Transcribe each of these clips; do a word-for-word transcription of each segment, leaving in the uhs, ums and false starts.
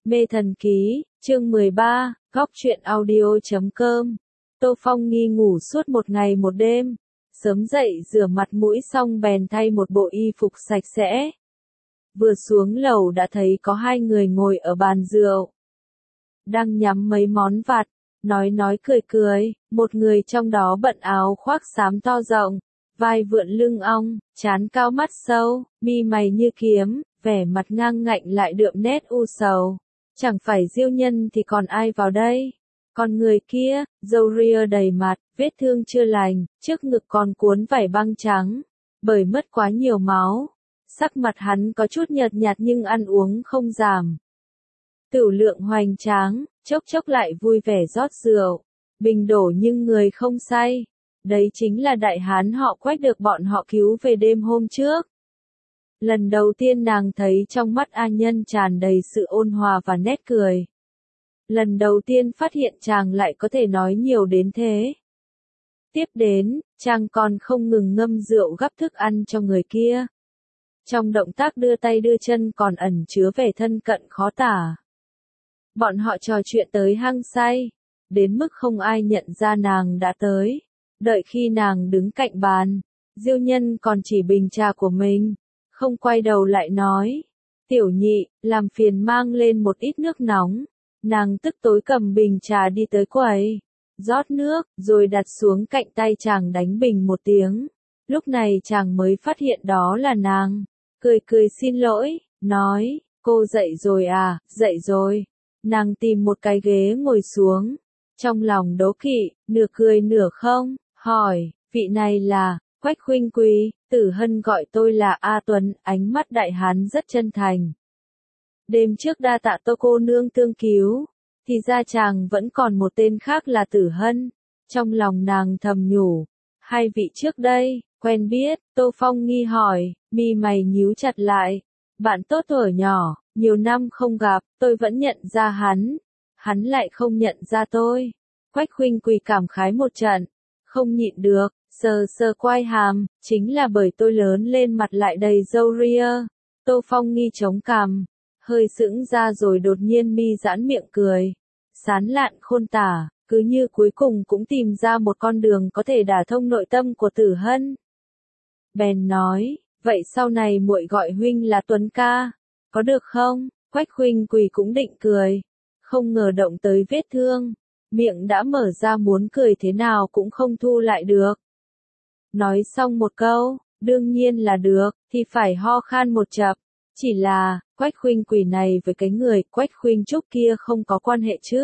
Mê thần ký, chương mười ba, góc truyện audio chấm com. Tô Phong Nghi ngủ suốt một ngày một đêm, sớm dậy rửa mặt mũi xong bèn thay một bộ y phục sạch sẽ. Vừa xuống lầu đã thấy có hai người ngồi ở bàn rượu, đang nhắm mấy món vặt, nói nói cười cười, một người trong đó bận áo khoác xám to rộng, vai vượn lưng ong, trán cao mắt sâu, mi mày như kiếm, vẻ mặt ngang ngạnh lại đượm nét u sầu. Chẳng phải diêu nhân thì còn ai vào đây? Còn người kia, râu ria đầy mặt, vết thương chưa lành, trước ngực còn cuốn vải băng trắng, bởi mất quá nhiều máu. Sắc mặt hắn có chút nhợt nhạt nhưng ăn uống không giảm. Tửu lượng hoành tráng, chốc chốc lại vui vẻ rót rượu, bình đổ nhưng người không say. Đấy chính là đại hán họ Quách được bọn họ cứu về đêm hôm trước. Lần đầu tiên nàng thấy trong mắt A Nhân tràn đầy sự ôn hòa và nét cười. Lần đầu tiên phát hiện chàng lại có thể nói nhiều đến thế. Tiếp đến, chàng còn không ngừng ngâm rượu gắp thức ăn cho người kia. Trong động tác đưa tay đưa chân còn ẩn chứa vẻ thân cận khó tả. Bọn họ trò chuyện tới hăng say, đến mức không ai nhận ra nàng đã tới. Đợi khi nàng đứng cạnh bàn, diêu nhân còn chỉ bình trà của mình, không quay đầu lại nói, tiểu nhị, làm phiền mang lên một ít nước nóng. Nàng tức tối cầm bình trà đi tới quầy, rót nước, rồi đặt xuống cạnh tay chàng đánh bình một tiếng. Lúc này chàng mới phát hiện đó là nàng, cười cười xin lỗi, nói, cô dậy rồi à, dậy rồi. Nàng tìm một cái ghế ngồi xuống, trong lòng đố kỵ, nửa cười nửa không, hỏi, vị này là, Quách huynh quý, Tử Hân gọi tôi là A Tuấn, ánh mắt đại hán rất chân thành. Đêm trước đa tạ Tô cô nương tương cứu, thì ra chàng vẫn còn một tên khác là Tử Hân. Trong lòng nàng thầm nhủ, hai vị trước đây, quen biết, Tô Phong Nghi hỏi, mi mày nhíu chặt lại, bạn tốt thuở nhỏ, nhiều năm không gặp, tôi vẫn nhận ra hắn, hắn lại không nhận ra tôi. Quách huynh quỳ cảm khái một trận, không nhịn được, sờ sờ quai hàm, chính là bởi tôi lớn lên mặt lại đầy râu ria. Tô Phong Nghi chống cằm, hơi sững ra rồi đột nhiên mi giãn miệng cười, sán lạn khôn tả, cứ như cuối cùng cũng tìm ra một con đường có thể đả thông nội tâm của Tử Hân. Bèn nói, vậy sau này muội gọi huynh là Tuấn ca, có được không? Quách huynh quỳ cũng định cười, không ngờ động tới vết thương, miệng đã mở ra muốn cười thế nào cũng không thu lại được. Nói xong một câu, đương nhiên là được, thì phải ho khan một chập. Chỉ là, Quách huynh quỳ này với cái người Quách huynh trúc kia không có quan hệ chứ?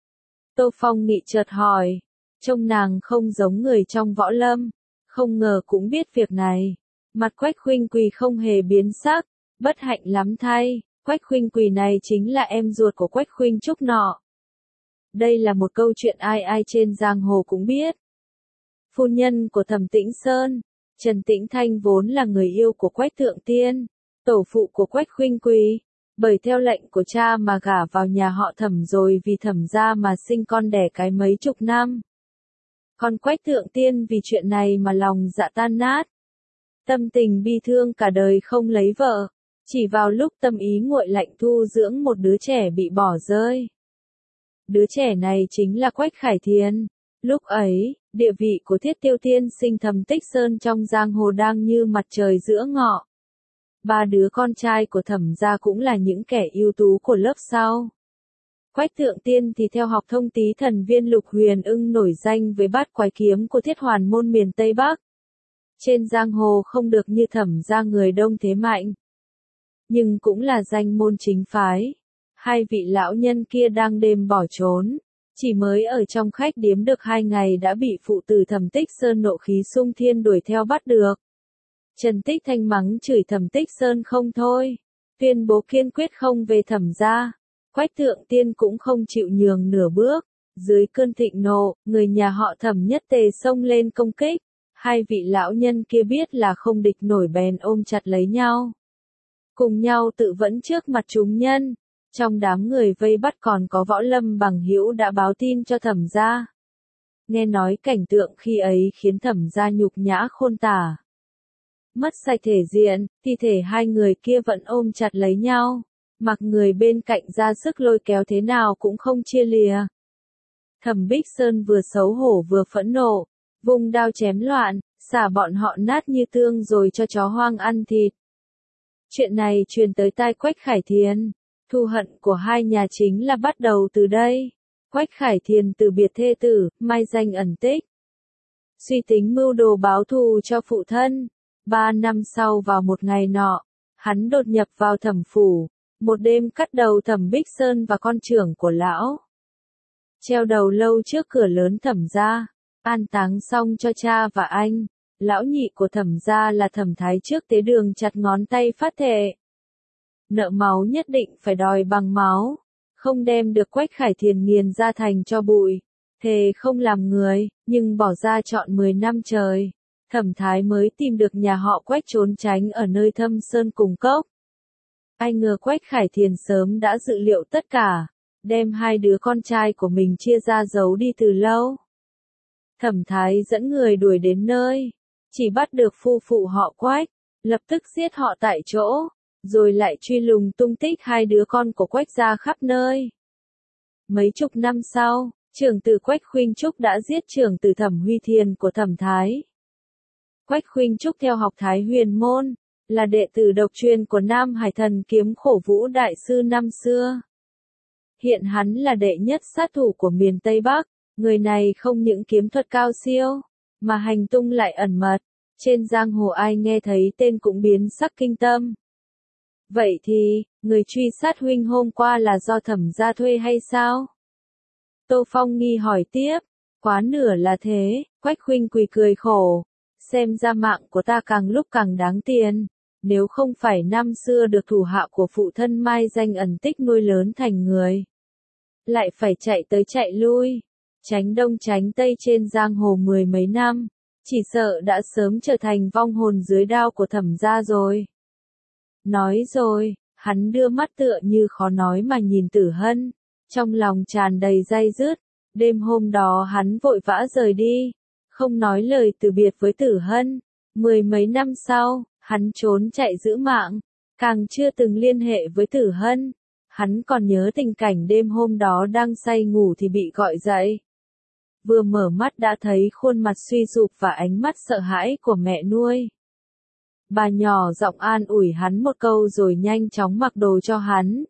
Tô Phong Nghị chợt hỏi, trông nàng không giống người trong võ lâm, không ngờ cũng biết việc này. Mặt Quách huynh quỳ không hề biến sắc, bất hạnh lắm thay, Quách huynh quỳ này chính là em ruột của Quách huynh trúc nọ. Đây là một câu chuyện ai ai trên giang hồ cũng biết. Phu nhân của Thẩm Tĩnh Sơn, Trần Tĩnh Thanh vốn là người yêu của Quách Thượng Tiên, tổ phụ của Quách huynh quỳ, bởi theo lệnh của cha mà gả vào nhà họ Thẩm rồi vì Thẩm gia mà sinh con đẻ cái mấy chục năm. Còn Quách Thượng Tiên vì chuyện này mà lòng dạ tan nát, tâm tình bi thương cả đời không lấy vợ, chỉ vào lúc tâm ý nguội lạnh thu dưỡng một đứa trẻ bị bỏ rơi. Đứa trẻ này chính là Quách Khải Thiền. Lúc ấy, địa vị của Thiết Tiêu Tiên sinh Thẩm Tích Sơn trong giang hồ đang như mặt trời giữa ngọ. Ba đứa con trai của Thẩm gia cũng là những kẻ ưu tú của lớp sau. Quách Thượng Tiên thì theo học thông tý thần viên Lục Huyền Ưng nổi danh với bát quái kiếm của Thiết Hoàn môn miền Tây Bắc. Trên giang hồ không được như Thẩm gia người đông thế mạnh, nhưng cũng là danh môn chính phái. Hai vị lão nhân kia đang đêm bỏ trốn, chỉ mới ở trong khách điếm được hai ngày đã bị phụ tử Thẩm Tích Sơn nộ khí xung thiên đuổi theo bắt được. Trần Tích Thanh mắng chửi Thẩm Tích Sơn không thôi, tuyên bố kiên quyết không về Thẩm gia. Quách Thượng Tiên cũng không chịu nhường nửa bước, dưới cơn thịnh nộ, người nhà họ Thẩm nhất tề xông lên công kích. Hai vị lão nhân kia biết là không địch nổi bèn ôm chặt lấy nhau, cùng nhau tự vẫn trước mặt chúng nhân. Trong đám người vây bắt còn có Võ Lâm Bằng Hữu đã báo tin cho Thẩm gia. Nghe nói cảnh tượng khi ấy khiến Thẩm gia nhục nhã khôn tả. Mất sạch thể diện, thi thể hai người kia vẫn ôm chặt lấy nhau, mặc người bên cạnh ra sức lôi kéo thế nào cũng không chia lìa. Thẩm Bích Sơn vừa xấu hổ vừa phẫn nộ, vung đao chém loạn, xả bọn họ nát như tương rồi cho chó hoang ăn thịt. Chuyện này truyền tới tai Quách Khải Thiền, thù hận của hai nhà chính là bắt đầu từ đây. Quách Khải Thiền từ biệt thê tử, mai danh ẩn tích. Suy tính mưu đồ báo thù cho phụ thân. Ba năm sau vào một ngày nọ, hắn đột nhập vào Thẩm phủ, một đêm cắt đầu Thẩm Bích Sơn và con trưởng của lão. Treo đầu lâu trước cửa lớn Thẩm gia, an táng xong cho cha và anh. Lão nhị của Thẩm gia là Thẩm Thái trước tế đường chặt ngón tay phát thệ. Nợ máu nhất định phải đòi bằng máu, không đem được Quách Khải Thiền nghiền ra thành cho bụi. Thề không làm người, nhưng bỏ ra trọn mười năm trời. Thẩm Thái mới tìm được nhà họ Quách trốn tránh ở nơi thâm sơn cùng cốc. Ai ngờ Quách Khải Thiền sớm đã dự liệu tất cả, đem hai đứa con trai của mình chia ra giấu đi từ lâu. Thẩm Thái dẫn người đuổi đến nơi, chỉ bắt được phu phụ họ Quách, lập tức giết họ tại chỗ, rồi lại truy lùng tung tích hai đứa con của Quách ra khắp nơi. Mấy chục năm sau, trưởng tử Quách Khuynh Trúc đã giết trưởng tử Thẩm Huy Thiền của Thẩm Thái. Quách Khuynh Trúc theo học Thái Huyền môn, là đệ tử độc truyền của Nam Hải Thần Kiếm Khổ Vũ đại sư năm xưa. Hiện hắn là đệ nhất sát thủ của miền Tây Bắc, người này không những kiếm thuật cao siêu, mà hành tung lại ẩn mật, trên giang hồ ai nghe thấy tên cũng biến sắc kinh tâm. Vậy thì, người truy sát huynh hôm qua là do Thẩm gia thuê hay sao? Tô Phong nghi hỏi tiếp, quá nửa là thế, Quách Khuynh quỳ cười khổ, xem ra mạng của ta càng lúc càng đáng tiền, nếu không phải năm xưa được thủ hạ của phụ thân mai danh ẩn tích nuôi lớn thành người. Lại phải chạy tới chạy lui, tránh đông tránh tây trên giang hồ mười mấy năm, chỉ sợ đã sớm trở thành vong hồn dưới đao của Thẩm gia rồi. Nói rồi, hắn đưa mắt tựa như khó nói mà nhìn Tử Hân, trong lòng tràn đầy day dứt. Đêm hôm đó hắn vội vã rời đi, không nói lời từ biệt với Tử Hân. Mười mấy năm sau, hắn trốn chạy giữ mạng, càng chưa từng liên hệ với Tử Hân. Hắn còn nhớ tình cảnh đêm hôm đó đang say ngủ thì bị gọi dậy. Vừa mở mắt đã thấy khuôn mặt suy sụp và ánh mắt sợ hãi của mẹ nuôi. Bà nhỏ giọng an ủi hắn một câu rồi nhanh chóng mặc đồ cho hắn.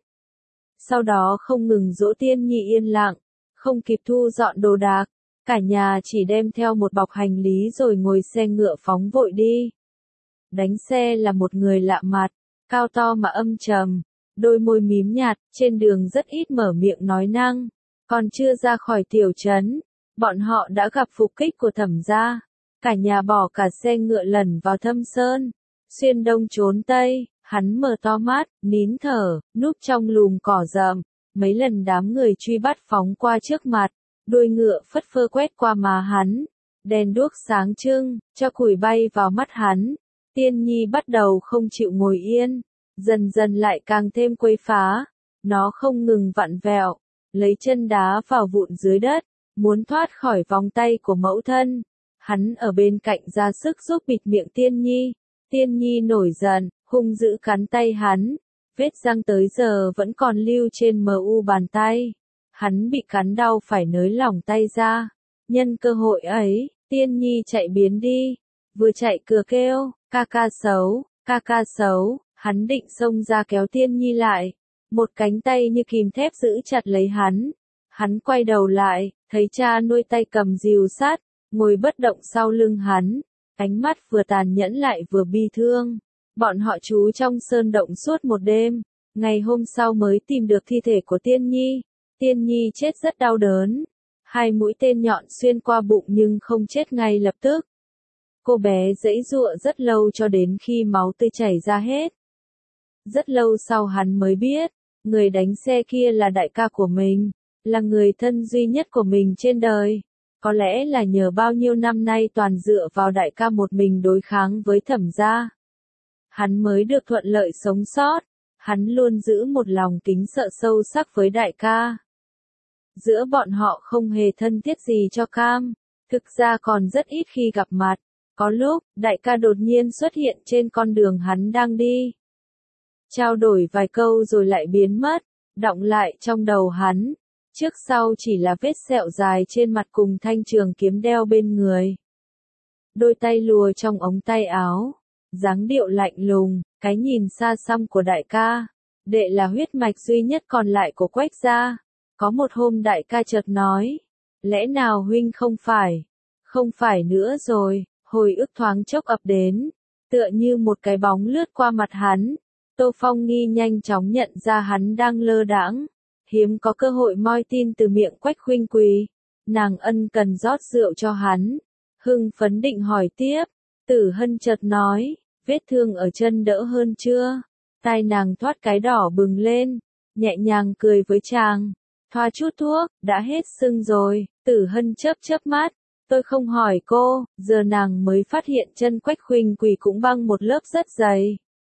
Sau đó không ngừng dỗ Tiên Nhi yên lặng, không kịp thu dọn đồ đạc, cả nhà chỉ đem theo một bọc hành lý rồi ngồi xe ngựa phóng vội đi. Đánh xe là một người lạ mặt, cao to mà âm trầm, đôi môi mím nhạt, trên đường rất ít mở miệng nói năng. Còn chưa ra khỏi tiểu trấn, bọn họ đã gặp phục kích của Thẩm gia. Cả nhà bỏ cả xe ngựa lẩn vào thâm sơn, xuyên đông trốn tây. Hắn mở to mắt, nín thở, núp trong lùm cỏ rậm. Mấy lần đám người truy bắt phóng qua trước mặt, đuôi ngựa phất phơ quét qua má hắn. Đèn đuốc sáng trưng, cho củi bay vào mắt hắn. Tiên Nhi bắt đầu không chịu ngồi yên, dần dần lại càng thêm quấy phá. Nó không ngừng vặn vẹo, lấy chân đá vào vụn dưới đất, muốn thoát khỏi vòng tay của mẫu thân. Hắn ở bên cạnh ra sức giúp bịt miệng Tiên Nhi. Tiên Nhi nổi giận, hung dữ cắn tay hắn, vết răng tới giờ vẫn còn lưu trên mờ u bàn tay. Hắn bị cắn đau phải nới lỏng tay ra. Nhân cơ hội ấy, Tiên Nhi chạy biến đi, vừa chạy cửa kêu, ca ca xấu, ca ca xấu. Hắn định xông ra kéo Tiên Nhi lại, một cánh tay như kìm thép giữ chặt lấy hắn. Hắn quay đầu lại, thấy cha nuôi tay cầm rìu sắt, ngồi bất động sau lưng hắn, ánh mắt vừa tàn nhẫn lại vừa bi thương. Bọn họ trú trong sơn động suốt một đêm, ngày hôm sau mới tìm được thi thể của Tiên Nhi. Tiên Nhi chết rất đau đớn, hai mũi tên nhọn xuyên qua bụng nhưng không chết ngay lập tức. Cô bé giãy giụa rất lâu cho đến khi máu tươi chảy ra hết. Rất lâu sau hắn mới biết, người đánh xe kia là đại ca của mình, là người thân duy nhất của mình trên đời. Có lẽ là nhờ bao nhiêu năm nay toàn dựa vào đại ca một mình đối kháng với Thẩm gia, hắn mới được thuận lợi sống sót. Hắn luôn giữ một lòng kính sợ sâu sắc với đại ca. Giữa bọn họ không hề thân thiết gì cho cam, thực ra còn rất ít khi gặp mặt. Có lúc, đại ca đột nhiên xuất hiện trên con đường hắn đang đi. Trao đổi vài câu rồi lại biến mất, đọng lại trong đầu hắn. Trước sau chỉ là vết sẹo dài trên mặt cùng thanh trường kiếm đeo bên người. Đôi tay lùa trong ống tay áo, dáng điệu lạnh lùng, cái nhìn xa xăm của đại ca. Đệ là huyết mạch duy nhất còn lại của Quách gia. Có một hôm đại ca chợt nói, lẽ nào huynh không phải, không phải nữa rồi, hồi ức thoáng chốc ập đến, tựa như một cái bóng lướt qua mặt hắn. Tô Phong Nghi nhanh chóng nhận ra hắn đang lơ đãng, hiếm có cơ hội moi tin từ miệng Quách Khuynh Quỳ. Nàng ân cần rót rượu cho hắn, hưng phấn định hỏi tiếp. Tử Hân chợt nói, vết thương ở chân đỡ hơn chưa? Tai nàng thoát cái đỏ bừng lên, nhẹ nhàng cười với chàng. Thoa chút thuốc, đã hết sưng rồi. Tử Hân chớp chớp mắt, tôi không hỏi cô, giờ nàng mới phát hiện chân Quách Khuynh Quỳ cũng băng một lớp rất dày.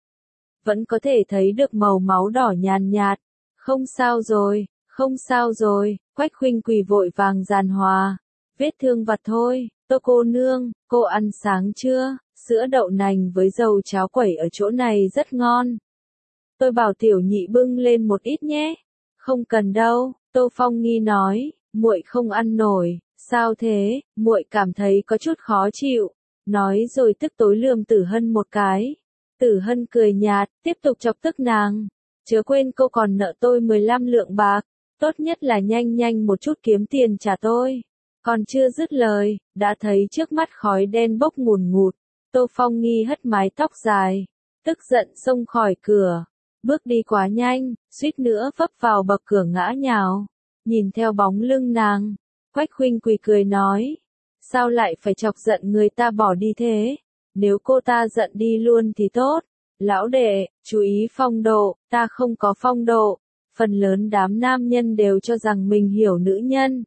Vẫn có thể thấy được màu máu đỏ nhàn nhạt. Không sao rồi, không sao rồi, Quách Khuynh Quỳ vội vàng giàn hòa. Vết thương vặt thôi, Tô cô nương, cô ăn sáng chưa? Sữa đậu nành với dầu cháo quẩy ở chỗ này rất ngon. Tôi bảo tiểu nhị bưng lên một ít nhé. Không cần đâu, Tô Phong Nghi nói, muội không ăn nổi. Sao thế? Muội cảm thấy có chút khó chịu. Nói rồi tức tối lườm Tử Hân một cái. Tử Hân cười nhạt, tiếp tục chọc tức nàng. Chớ quên cô còn nợ tôi mười lăm lượng bạc. Tốt nhất là nhanh nhanh một chút kiếm tiền trả tôi. Còn chưa dứt lời, đã thấy trước mắt khói đen bốc ngùn ngụt. Tô Phong Nghi hất mái tóc dài, tức giận xông khỏi cửa. Bước đi quá nhanh, suýt nữa vấp vào bậc cửa ngã nhào. Nhìn theo bóng lưng nàng, Quách Khuynh Quỳ cười nói. Sao lại phải chọc giận người ta bỏ đi thế? Nếu cô ta giận đi luôn thì tốt. Lão đệ, chú ý phong độ, ta không có phong độ. Phần lớn đám nam nhân đều cho rằng mình hiểu nữ nhân.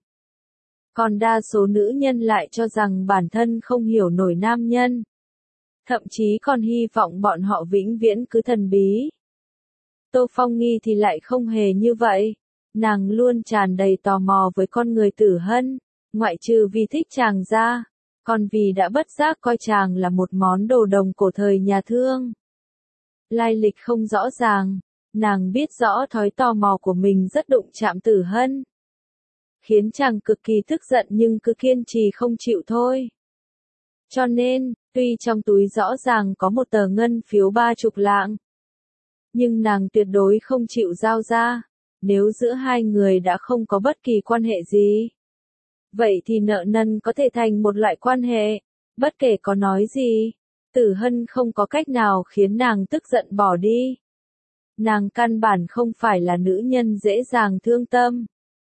Còn đa số nữ nhân lại cho rằng bản thân không hiểu nổi nam nhân. Thậm chí còn hy vọng bọn họ vĩnh viễn cứ thần bí. Tô Phong Nghi thì lại không hề như vậy. Nàng luôn tràn đầy tò mò với con người Tử Hân, ngoại trừ vì thích chàng ra, còn vì đã bất giác coi chàng là một món đồ đồng cổ thời nhà Thương. Lai lịch không rõ ràng, nàng biết rõ thói tò mò của mình rất đụng chạm Tử Hân. Khiến chàng cực kỳ tức giận nhưng cứ kiên trì không chịu thôi. Cho nên, tuy trong túi rõ ràng có một tờ ngân phiếu ba chục lạng, nhưng nàng tuyệt đối không chịu giao ra. Nếu giữa hai người đã không có bất kỳ quan hệ gì, vậy thì nợ nần có thể thành một loại quan hệ. Bất kể có nói gì, Tử Hân không có cách nào khiến nàng tức giận bỏ đi. Nàng căn bản không phải là nữ nhân dễ dàng thương tâm.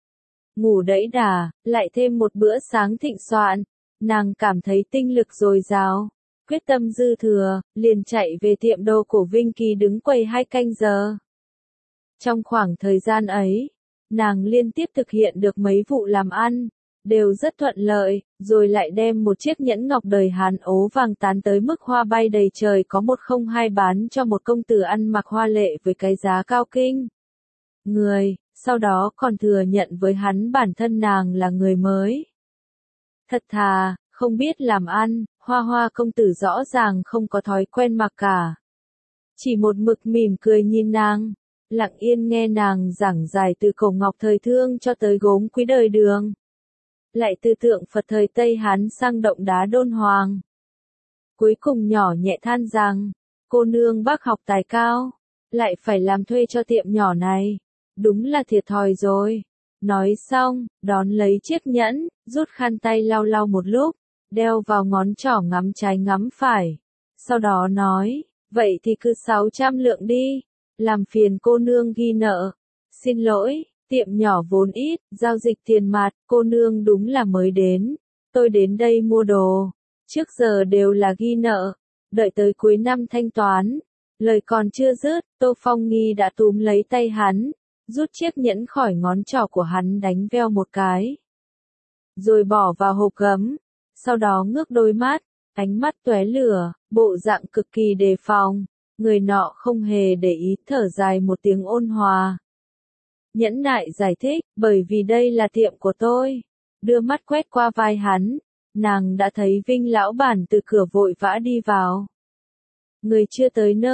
Ngủ đẫy đà, lại thêm một bữa sáng thịnh soạn, nàng cảm thấy tinh lực dồi dào, quyết tâm dư thừa, liền chạy về tiệm đồ của Vinh Kỳ đứng quầy hai canh giờ. Trong khoảng thời gian ấy, nàng liên tiếp thực hiện được mấy vụ làm ăn, đều rất thuận lợi, rồi lại đem một chiếc nhẫn ngọc đời Hán ố vàng tán tới mức hoa bay đầy trời có một không hai bán cho một công tử ăn mặc hoa lệ với cái giá cao kinh người, sau đó còn thừa nhận với hắn bản thân nàng là người mới. Thật thà, không biết làm ăn, Hoa Hoa công tử rõ ràng không có thói quen mặc cả. Chỉ một mực mỉm cười nhìn nàng, lặng yên nghe nàng giảng giải từ cổ ngọc thời Thương cho tới gốm quý đời Đường. Lại từ tượng Phật thời Tây Hán sang động đá Đôn Hoàng. Cuối cùng nhỏ nhẹ than rằng, cô nương bác học tài cao, lại phải làm thuê cho tiệm nhỏ này. Đúng là thiệt thòi rồi. Nói xong, đón lấy chiếc nhẫn, rút khăn tay lau lau một lúc, đeo vào ngón trỏ ngắm trái ngắm phải. Sau đó nói, vậy thì cứ sáu trăm lượng đi, làm phiền cô nương ghi nợ. Xin lỗi, tiệm nhỏ vốn ít, giao dịch tiền mặt, cô nương đúng là mới đến. Tôi đến đây mua đồ, trước giờ đều là ghi nợ, đợi tới cuối năm thanh toán. Lời còn chưa dứt, Tô Phong Nghi đã túm lấy tay hắn, rút chiếc nhẫn khỏi ngón trỏ của hắn đánh veo một cái. Rồi bỏ vào hộp gấm, sau đó ngước đôi mắt, ánh mắt tóe lửa, bộ dạng cực kỳ đề phòng. Người nọ không hề để ý, thở dài một tiếng ôn hòa. Nhẫn nại giải thích, bởi vì đây là tiệm của tôi. Đưa mắt quét qua vai hắn, nàng đã thấy Vinh lão bản từ cửa vội vã đi vào. Người chưa tới nơi,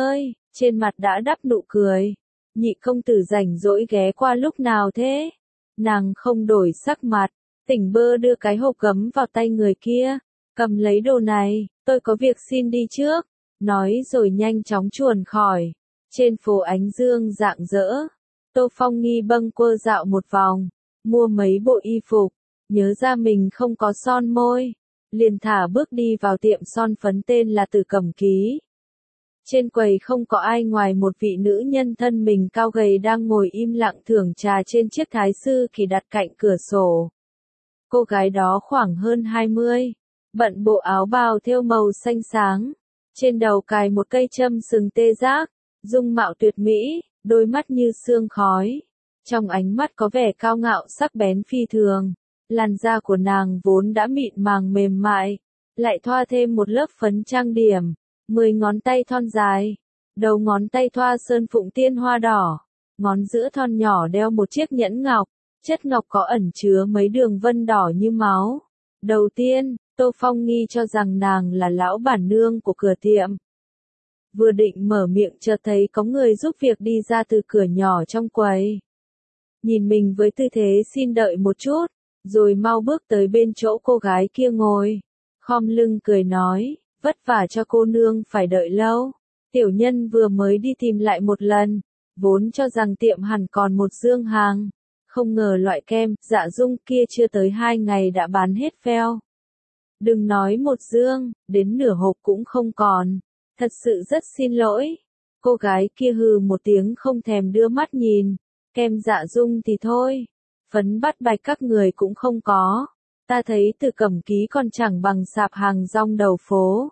trên mặt đã đắp nụ cười. Nhị công tử rảnh rỗi ghé qua lúc nào thế? Nàng không đổi sắc mặt, tỉnh bơ đưa cái hộp gấm vào tay người kia. Cầm lấy đồ này, tôi có việc xin đi trước. Nói rồi nhanh chóng chuồn khỏi. Trên phố ánh dương rạng rỡ, Tô Phong Nghi bâng quơ dạo một vòng, mua mấy bộ y phục, nhớ ra mình không có son môi, liền thả bước đi vào tiệm son phấn tên là Tử Cẩm Ký. Trên quầy không có ai ngoài một vị nữ nhân thân mình cao gầy đang ngồi im lặng thưởng trà trên chiếc thái sư kỳ đặt cạnh cửa sổ. Cô gái đó khoảng hơn hai mươi, bận bộ áo bào thêu màu xanh sáng, trên đầu cài một cây châm sừng tê giác, dung mạo tuyệt mỹ, đôi mắt như sương khói. Trong ánh mắt có vẻ cao ngạo sắc bén phi thường, làn da của nàng vốn đã mịn màng mềm mại, lại thoa thêm một lớp phấn trang điểm, mười ngón tay thon dài, đầu ngón tay thoa sơn phụng tiên hoa đỏ, ngón giữa thon nhỏ đeo một chiếc nhẫn ngọc, chất ngọc có ẩn chứa mấy đường vân đỏ như máu. Đầu tiên, Tô Phong Nghi cho rằng nàng là lão bản nương của cửa tiệm. Vừa định mở miệng chợt thấy có người giúp việc đi ra từ cửa nhỏ trong quầy. Nhìn mình với tư thế xin đợi một chút, rồi mau bước tới bên chỗ cô gái kia ngồi. Khom lưng cười nói, vất vả cho cô nương phải đợi lâu. Tiểu nhân vừa mới đi tìm lại một lần, vốn cho rằng tiệm hẳn còn một dương hàng. Không ngờ loại kem, Dạ Dung kia chưa tới hai ngày đã bán hết pheo. Đừng nói một dương, đến nửa hộp cũng không còn. Thật sự rất xin lỗi. Cô gái kia hừ một tiếng không thèm đưa mắt nhìn. Kem Dạ Dung thì thôi. Phấn bắt bạch các người cũng không có. Ta thấy Tử Cẩm Ký còn chẳng bằng sạp hàng rong đầu phố.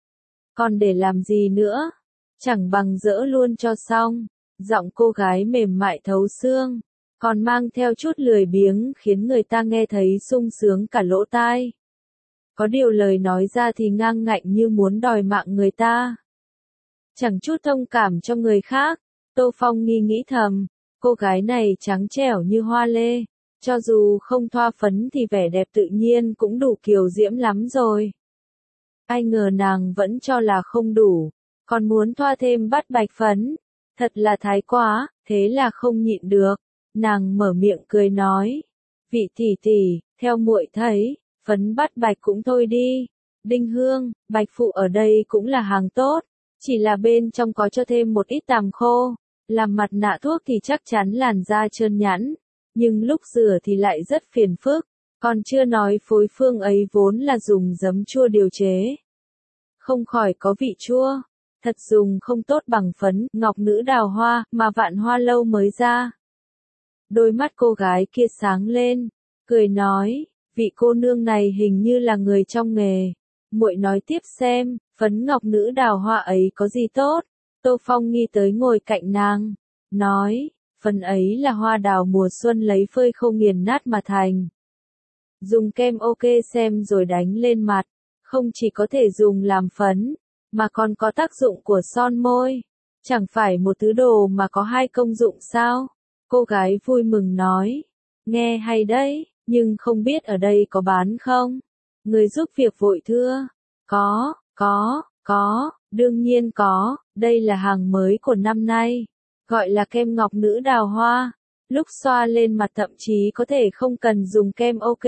Còn để làm gì nữa? Chẳng bằng dỡ luôn cho xong. Giọng cô gái mềm mại thấu xương, còn mang theo chút lười biếng khiến người ta nghe thấy sung sướng cả lỗ tai. Có điều lời nói ra thì ngang ngạnh như muốn đòi mạng người ta. Chẳng chút thông cảm cho người khác, Tô Phong Nghi nghĩ thầm, cô gái này trắng trẻo như hoa lê, cho dù không thoa phấn thì vẻ đẹp tự nhiên cũng đủ kiều diễm lắm rồi. Ai ngờ nàng vẫn cho là không đủ, còn muốn thoa thêm bắt bạch phấn, thật là thái quá, thế là không nhịn được. Nàng mở miệng cười nói, vị tỷ tỷ, theo muội thấy, phấn bắt bạch cũng thôi đi. Đinh hương, bạch phụ ở đây cũng là hàng tốt, chỉ là bên trong có cho thêm một ít tằm khô, làm mặt nạ thuốc thì chắc chắn làn da trơn nhẵn, nhưng lúc rửa thì lại rất phiền phức, còn chưa nói phối phương ấy vốn là dùng giấm chua điều chế. Không khỏi có vị chua, thật dùng không tốt bằng phấn ngọc nữ đào hoa mà Vạn Hoa Lâu mới ra. Đôi mắt cô gái kia sáng lên, cười nói, vị cô nương này hình như là người trong nghề. Muội nói tiếp xem, phấn ngọc nữ đào hoa ấy có gì tốt? Tô Phong Nghi tới ngồi cạnh nàng, nói, phấn ấy là hoa đào mùa xuân lấy phơi khô nghiền nát mà thành. Dùng kem ok xem rồi đánh lên mặt, không chỉ có thể dùng làm phấn, mà còn có tác dụng của son môi. Chẳng phải một thứ đồ mà có hai công dụng sao? Cô gái vui mừng nói, nghe hay đấy, nhưng không biết ở đây có bán không? Người giúp việc vội thưa, có, có, có, đương nhiên có, đây là hàng mới của năm nay, gọi là kem ngọc nữ đào hoa, lúc xoa lên mặt thậm chí có thể không cần dùng kem ok.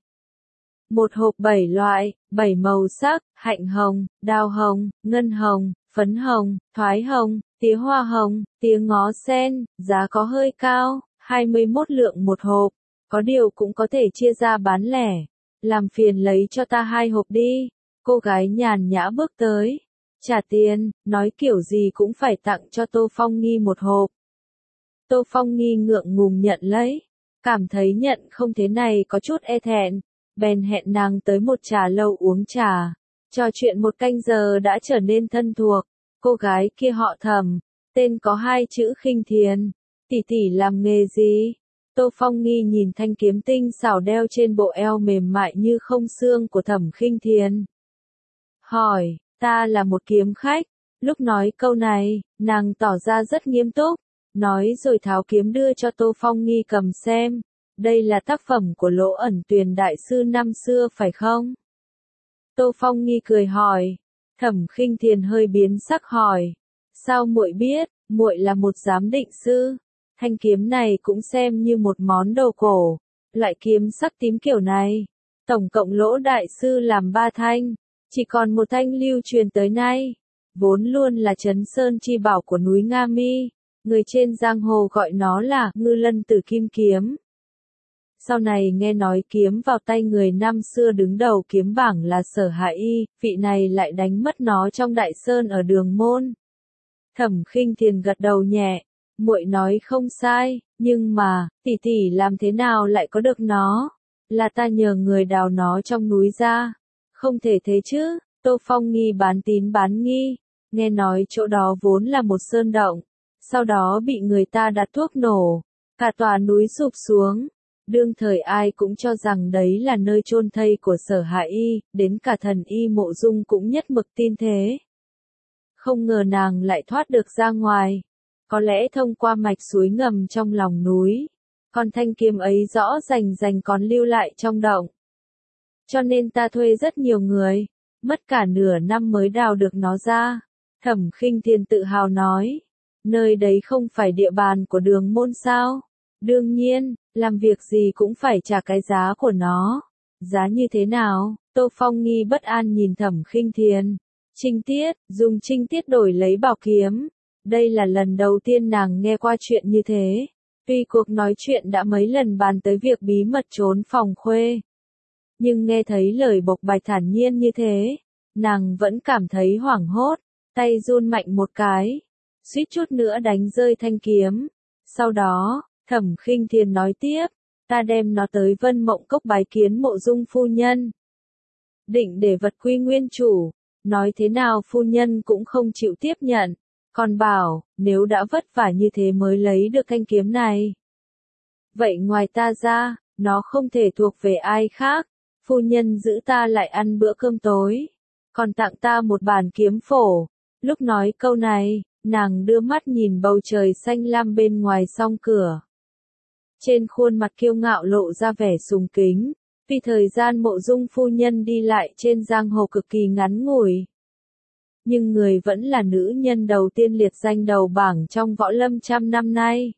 Một hộp bảy loại, bảy màu sắc, hạnh hồng, đào hồng, ngân hồng, phấn hồng, thoái hồng, tía hoa hồng, tía ngó sen, giá có hơi cao, hai mươi mốt lượng một hộp, có điều cũng có thể chia ra bán lẻ. Làm phiền lấy cho ta hai hộp đi. Cô gái nhàn nhã bước tới, trả tiền, nói kiểu gì cũng phải tặng cho Tô Phong Nghi một hộp. Tô Phong Nghi ngượng ngùng nhận lấy, cảm thấy nhận không thế này có chút e thẹn, bèn hẹn nàng tới một trà lâu uống trà. Trò chuyện một canh giờ đã trở nên thân thuộc. Cô gái kia họ Thẩm, tên có hai chữ Khinh Thiền. Tỷ tỷ làm nghề gì? Tô Phong Nghi nhìn thanh kiếm tinh xảo đeo trên bộ eo mềm mại như không xương của Thẩm Khinh Thiền. Hỏi, ta là một kiếm khách. Lúc nói câu này, nàng tỏ ra rất nghiêm túc, nói rồi tháo kiếm đưa cho Tô Phong Nghi cầm xem. Đây là tác phẩm của Lỗ Ẩn Tuyền đại sư năm xưa phải không? Tô Phong Nghi cười hỏi. Thẩm Khinh Thiền hơi biến sắc hỏi. Sao muội biết? Muội là một giám định sư. Thanh kiếm này cũng xem như một món đồ cổ. Loại kiếm sắc tím kiểu này, tổng cộng Lỗ đại sư làm ba thanh, chỉ còn một thanh lưu truyền tới nay. Vốn luôn là trấn sơn chi bảo của núi Nga Mi, người trên giang hồ gọi nó là Ngư Lân Tử Kim Kiếm. Sau này nghe nói kiếm vào tay người năm xưa đứng đầu kiếm bảng là Sở Hạ Y, vị này lại đánh mất nó trong đại sơn ở Đường Môn. Thẩm Khinh Thiền gật đầu nhẹ, muội nói không sai, nhưng mà, tỷ tỷ làm thế nào lại có được nó? Là ta nhờ người đào nó trong núi ra. Không thể thế chứ, Tô Phong Nghi bán tín bán nghi, nghe nói chỗ đó vốn là một sơn động, sau đó bị người ta đặt thuốc nổ, cả tòa núi sụp xuống. Đương thời ai cũng cho rằng đấy là nơi chôn thây của Sở Hạ Y, đến cả thần y Mộ Dung cũng nhất mực tin thế. Không ngờ nàng lại thoát được ra ngoài, có lẽ thông qua mạch suối ngầm trong lòng núi, còn thanh kiếm ấy rõ rành rành còn lưu lại trong động. Cho nên ta thuê rất nhiều người, mất cả nửa năm mới đào được nó ra. Thẩm Khinh Thiền tự hào nói, nơi đấy không phải địa bàn của Đường Môn sao? Đương nhiên, làm việc gì cũng phải trả cái giá của nó. Giá như thế nào? Tô Phong Nghi bất an nhìn Thẩm Khinh Thiền. Trinh tiết, dùng trinh tiết đổi lấy bảo kiếm. Đây là lần đầu tiên nàng nghe qua chuyện như thế. Tuy cuộc nói chuyện đã mấy lần bàn tới việc bí mật trốn phòng khuê, nhưng nghe thấy lời bộc bạch thản nhiên như thế, nàng vẫn cảm thấy hoảng hốt, tay run mạnh một cái, suýt chút nữa đánh rơi thanh kiếm. Sau đó, Thẩm Khinh Thiền nói tiếp, ta đem nó tới Vân Mộng Cốc bái kiến Mộ Dung phu nhân. Định để vật quy nguyên chủ, nói thế nào phu nhân cũng không chịu tiếp nhận, còn bảo, nếu đã vất vả như thế mới lấy được thanh kiếm này. Vậy ngoài ta ra, nó không thể thuộc về ai khác, phu nhân giữ ta lại ăn bữa cơm tối, còn tặng ta một bàn kiếm phổ. Lúc nói câu này, nàng đưa mắt nhìn bầu trời xanh lam bên ngoài song cửa. Trên khuôn mặt kiêu ngạo lộ ra vẻ sùng kính, vì thời gian Mộ Dung phu nhân đi lại trên giang hồ cực kỳ ngắn ngủi. Nhưng người vẫn là nữ nhân đầu tiên liệt danh đầu bảng trong võ lâm trăm năm nay.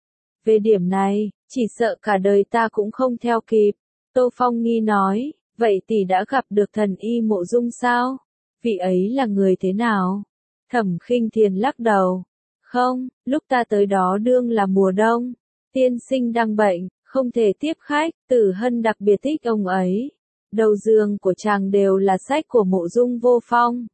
Về điểm này, chỉ sợ cả đời ta cũng không theo kịp. Tô Phong Nghi nói, vậy tỷ đã gặp được thần y Mộ Dung sao? Vị ấy là người thế nào? Thẩm Khinh Thiền lắc đầu. Không, lúc ta tới đó đương là mùa đông. Tiên sinh đang bệnh, không thể tiếp khách, Tử Hân đặc biệt thích ông ấy. Đầu giường của chàng đều là sách của Mộ Dung Vô Phong.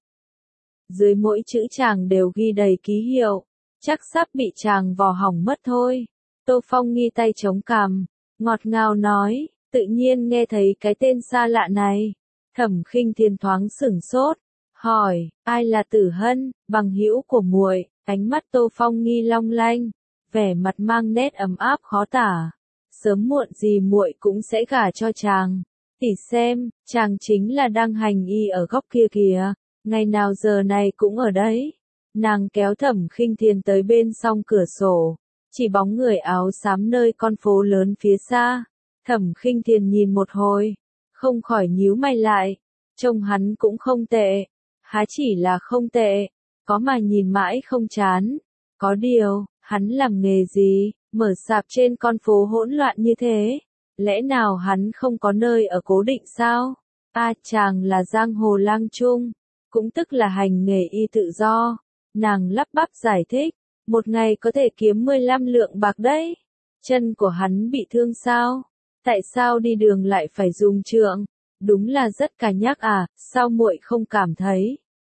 Dưới mỗi chữ chàng đều ghi đầy ký hiệu, chắc sắp bị chàng vò hỏng mất thôi. Tô Phong Nghi tay chống cằm, ngọt ngào nói, tự nhiên nghe thấy cái tên xa lạ này. Thẩm Khinh Thiền thoáng sửng sốt, hỏi, ai là Tử Hân? Bằng hữu của muội. Ánh mắt Tô Phong Nghi long lanh, vẻ mặt mang nét ấm áp khó tả. Sớm muộn gì muội cũng sẽ gả cho chàng. Tỷ xem, chàng chính là đang hành y ở góc kia kìa, ngày nào giờ này cũng ở đấy. Nàng kéo Thẩm Khinh Thiền tới bên song cửa sổ, chỉ bóng người áo xám nơi con phố lớn phía xa. Thẩm Khinh Thiền nhìn một hồi, không khỏi nhíu mày lại, trông hắn cũng không tệ, há chỉ là không tệ, có mà nhìn mãi không chán. Có điều, hắn làm nghề gì, mở sạp trên con phố hỗn loạn như thế, lẽ nào hắn không có nơi ở cố định sao? A à, chàng là giang hồ lang trung, cũng tức là hành nghề y tự do. Nàng lắp bắp giải thích, một ngày có thể kiếm mười lăm lượng bạc đấy. Chân của hắn bị thương sao? Tại sao đi đường lại phải dùng trượng? Đúng là rất cà nhắc à, sao muội không cảm thấy?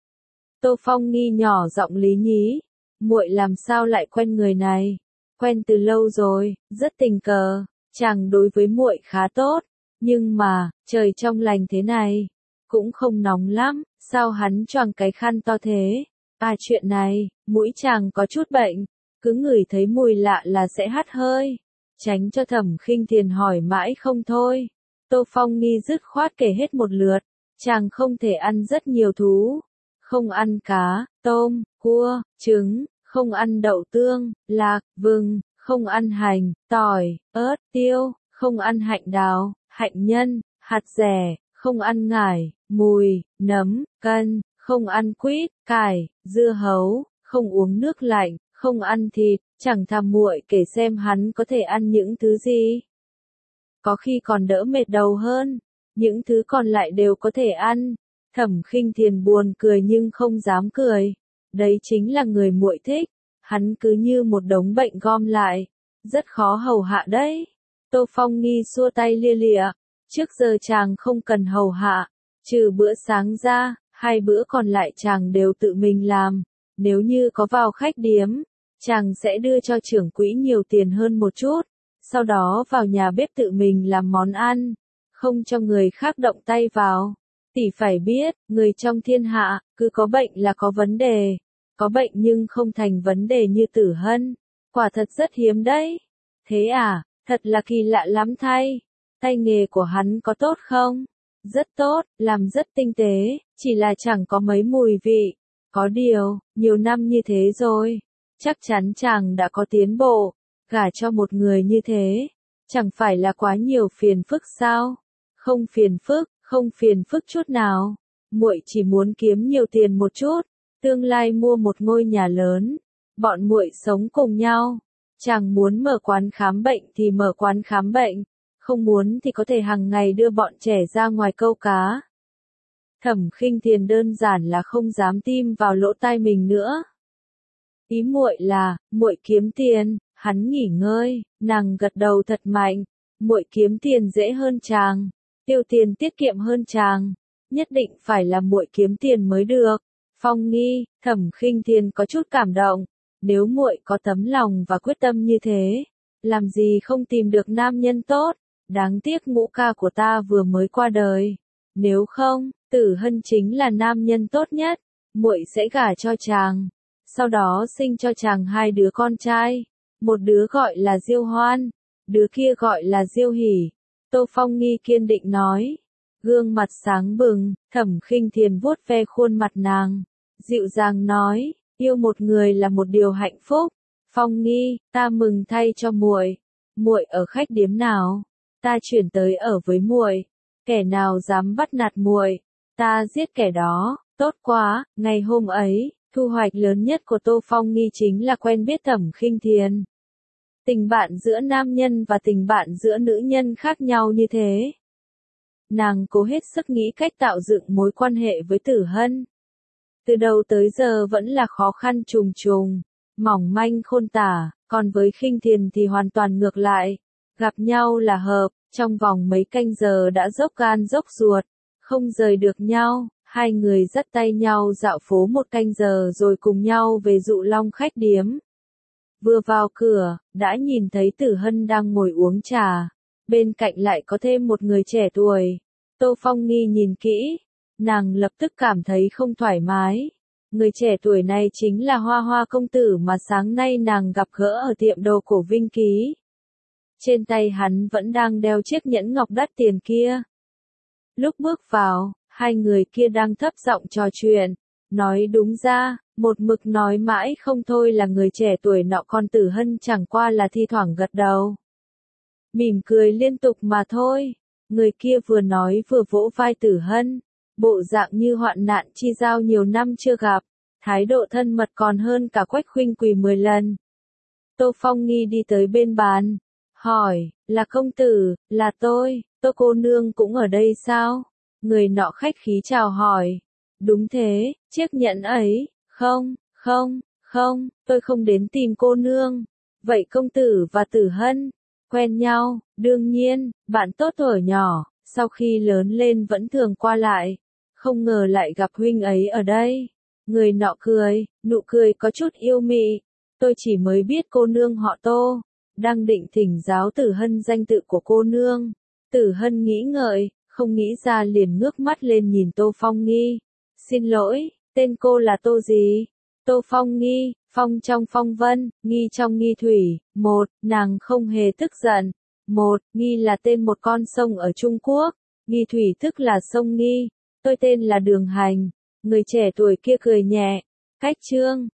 Tô Phong Nghi nhỏ giọng lý nhí, muội làm sao lại quen người này? Quen từ lâu rồi, rất tình cờ, chàng đối với muội khá tốt, nhưng mà, trời trong lành thế này, cũng không nóng lắm, sao hắn choàng cái khăn to thế? À chuyện này, mũi chàng có chút bệnh, cứ ngửi thấy mùi lạ là sẽ hắt hơi. Tránh cho Thẩm Khinh Thiền hỏi mãi không thôi. Tô Phong Nghi dứt khoát kể hết một lượt, chàng không thể ăn rất nhiều thú, không ăn cá, tôm, cua, trứng, không ăn đậu tương, lạc, vừng, không ăn hành, tỏi, ớt, tiêu, không ăn hạnh đào, hạnh nhân, hạt dẻ, không ăn ngải, mùi, nấm, cân, không ăn quýt, cải, dưa hấu, không uống nước lạnh, không ăn thịt, chẳng thà muội kể xem hắn có thể ăn những thứ gì. Có khi còn đỡ mệt đầu hơn, những thứ còn lại đều có thể ăn. Thẩm Khinh Thiền buồn cười nhưng không dám cười. Đấy chính là người muội thích, hắn cứ như một đống bệnh gom lại, rất khó hầu hạ đấy. Tô Phong Nghi xua tay lia lịa, trước giờ chàng không cần hầu hạ, trừ bữa sáng ra, hai bữa còn lại chàng đều tự mình làm. Nếu như có vào khách điếm, chàng sẽ đưa cho trưởng quỹ nhiều tiền hơn một chút, sau đó vào nhà bếp tự mình làm món ăn, không cho người khác động tay vào. Tỷ phải biết, người trong thiên hạ, cứ có bệnh là có vấn đề, có bệnh nhưng không thành vấn đề như Tử Hân, quả thật rất hiếm đấy. Thế à, thật là kỳ lạ lắm thay. Tay nghề của hắn có tốt không? Rất tốt, làm rất tinh tế, chỉ là chẳng có mấy mùi vị. Có điều, nhiều năm như thế rồi, chắc chắn chàng đã có tiến bộ. Gả cho một người như thế, chẳng phải là quá nhiều phiền phức sao? Không phiền phức, không phiền phức chút nào. Muội chỉ muốn kiếm nhiều tiền một chút, tương lai mua một ngôi nhà lớn, bọn muội sống cùng nhau. Chàng muốn mở quán khám bệnh thì mở quán khám bệnh, không muốn thì có thể hàng ngày đưa bọn trẻ ra ngoài câu cá. Thẩm Khinh Thiền đơn giản là không dám tin vào lỗ tai mình nữa. Ý muội là, muội kiếm tiền, hắn nghỉ ngơi, nàng gật đầu thật mạnh, muội kiếm tiền dễ hơn chàng, tiêu tiền tiết kiệm hơn chàng, nhất định phải là muội kiếm tiền mới được. Phong Nghi, Thẩm Khinh Thiền có chút cảm động, nếu muội có tấm lòng và quyết tâm như thế, làm gì không tìm được nam nhân tốt, đáng tiếc ngũ ca của ta vừa mới qua đời, nếu không, Tử Hân chính là nam nhân tốt nhất, muội sẽ gả cho chàng, sau đó sinh cho chàng hai đứa con trai, một đứa gọi là Diêu Hoan, đứa kia gọi là Diêu Hỉ. Tô Phong Nghi kiên định nói, gương mặt sáng bừng, Thẩm Khinh Thiền vuốt ve khuôn mặt nàng, dịu dàng nói, yêu một người là một điều hạnh phúc. Phong Nghi, ta mừng thay cho muội. Muội ở khách điếm nào, ta chuyển tới ở với muội. Kẻ nào dám bắt nạt muội, ta giết kẻ đó. Tốt quá, ngày hôm ấy, thu hoạch lớn nhất của Tô Phong Nghi chính là quen biết Thẩm Khinh Thiền. Tình bạn giữa nam nhân và tình bạn giữa nữ nhân khác nhau như thế. Nàng cố hết sức nghĩ cách tạo dựng mối quan hệ với Tử Hân. Từ đầu tới giờ vẫn là khó khăn trùng trùng, mỏng manh khôn tả, còn với Khinh Thiền thì hoàn toàn ngược lại. Gặp nhau là hợp, trong vòng mấy canh giờ đã dốc gan dốc ruột, không rời được nhau, hai người dắt tay nhau dạo phố một canh giờ rồi cùng nhau về Dụ Long khách điếm. Vừa vào cửa, đã nhìn thấy Tử Hân đang ngồi uống trà, bên cạnh lại có thêm một người trẻ tuổi. Tô Phong Nghi nhìn kỹ, nàng lập tức cảm thấy không thoải mái. Người trẻ tuổi này chính là Hoa Hoa công tử mà sáng nay nàng gặp gỡ ở tiệm đồ cổ Vinh Ký. Trên tay hắn vẫn đang đeo chiếc nhẫn ngọc đắt tiền kia. Lúc bước vào, hai người kia đang thấp giọng trò chuyện. Nói đúng ra, một mực nói mãi không thôi là người trẻ tuổi nọ, con Tử Hân chẳng qua là thi thoảng gật đầu, mỉm cười liên tục mà thôi. Người kia vừa nói vừa vỗ vai Tử Hân, bộ dạng như hoạn nạn chi giao nhiều năm chưa gặp, thái độ thân mật còn hơn cả Quách Khuynh Quỳ mười lần. Tô Phong Nghi đi tới bên bàn, hỏi, là công tử, là tôi, Tô cô nương cũng ở đây sao? Người nọ khách khí chào hỏi, đúng thế, chiếc nhẫn ấy, không, không, không, tôi không đến tìm cô nương. Vậy công tử và Tử Hân, quen nhau, đương nhiên, bạn tốt thuở nhỏ, sau khi lớn lên vẫn thường qua lại, không ngờ lại gặp huynh ấy ở đây. Người nọ cười, nụ cười có chút yêu mị, tôi chỉ mới biết cô nương họ Tô, đang định thỉnh giáo Tử Hân danh tự của cô nương. Tử Hân nghĩ ngợi, không nghĩ ra liền ngước mắt lên nhìn Tô Phong Nghi. Xin lỗi, tên cô là Tô gì? Tô Phong Nghi, phong trong phong vân, nghi trong nghi thủy. Một, nàng không hề tức giận. Một, nghi là tên một con sông ở Trung Quốc, nghi thủy tức là sông Nghi. Tôi tên là Đường Hành. Người trẻ tuổi kia cười nhẹ. Cách chương.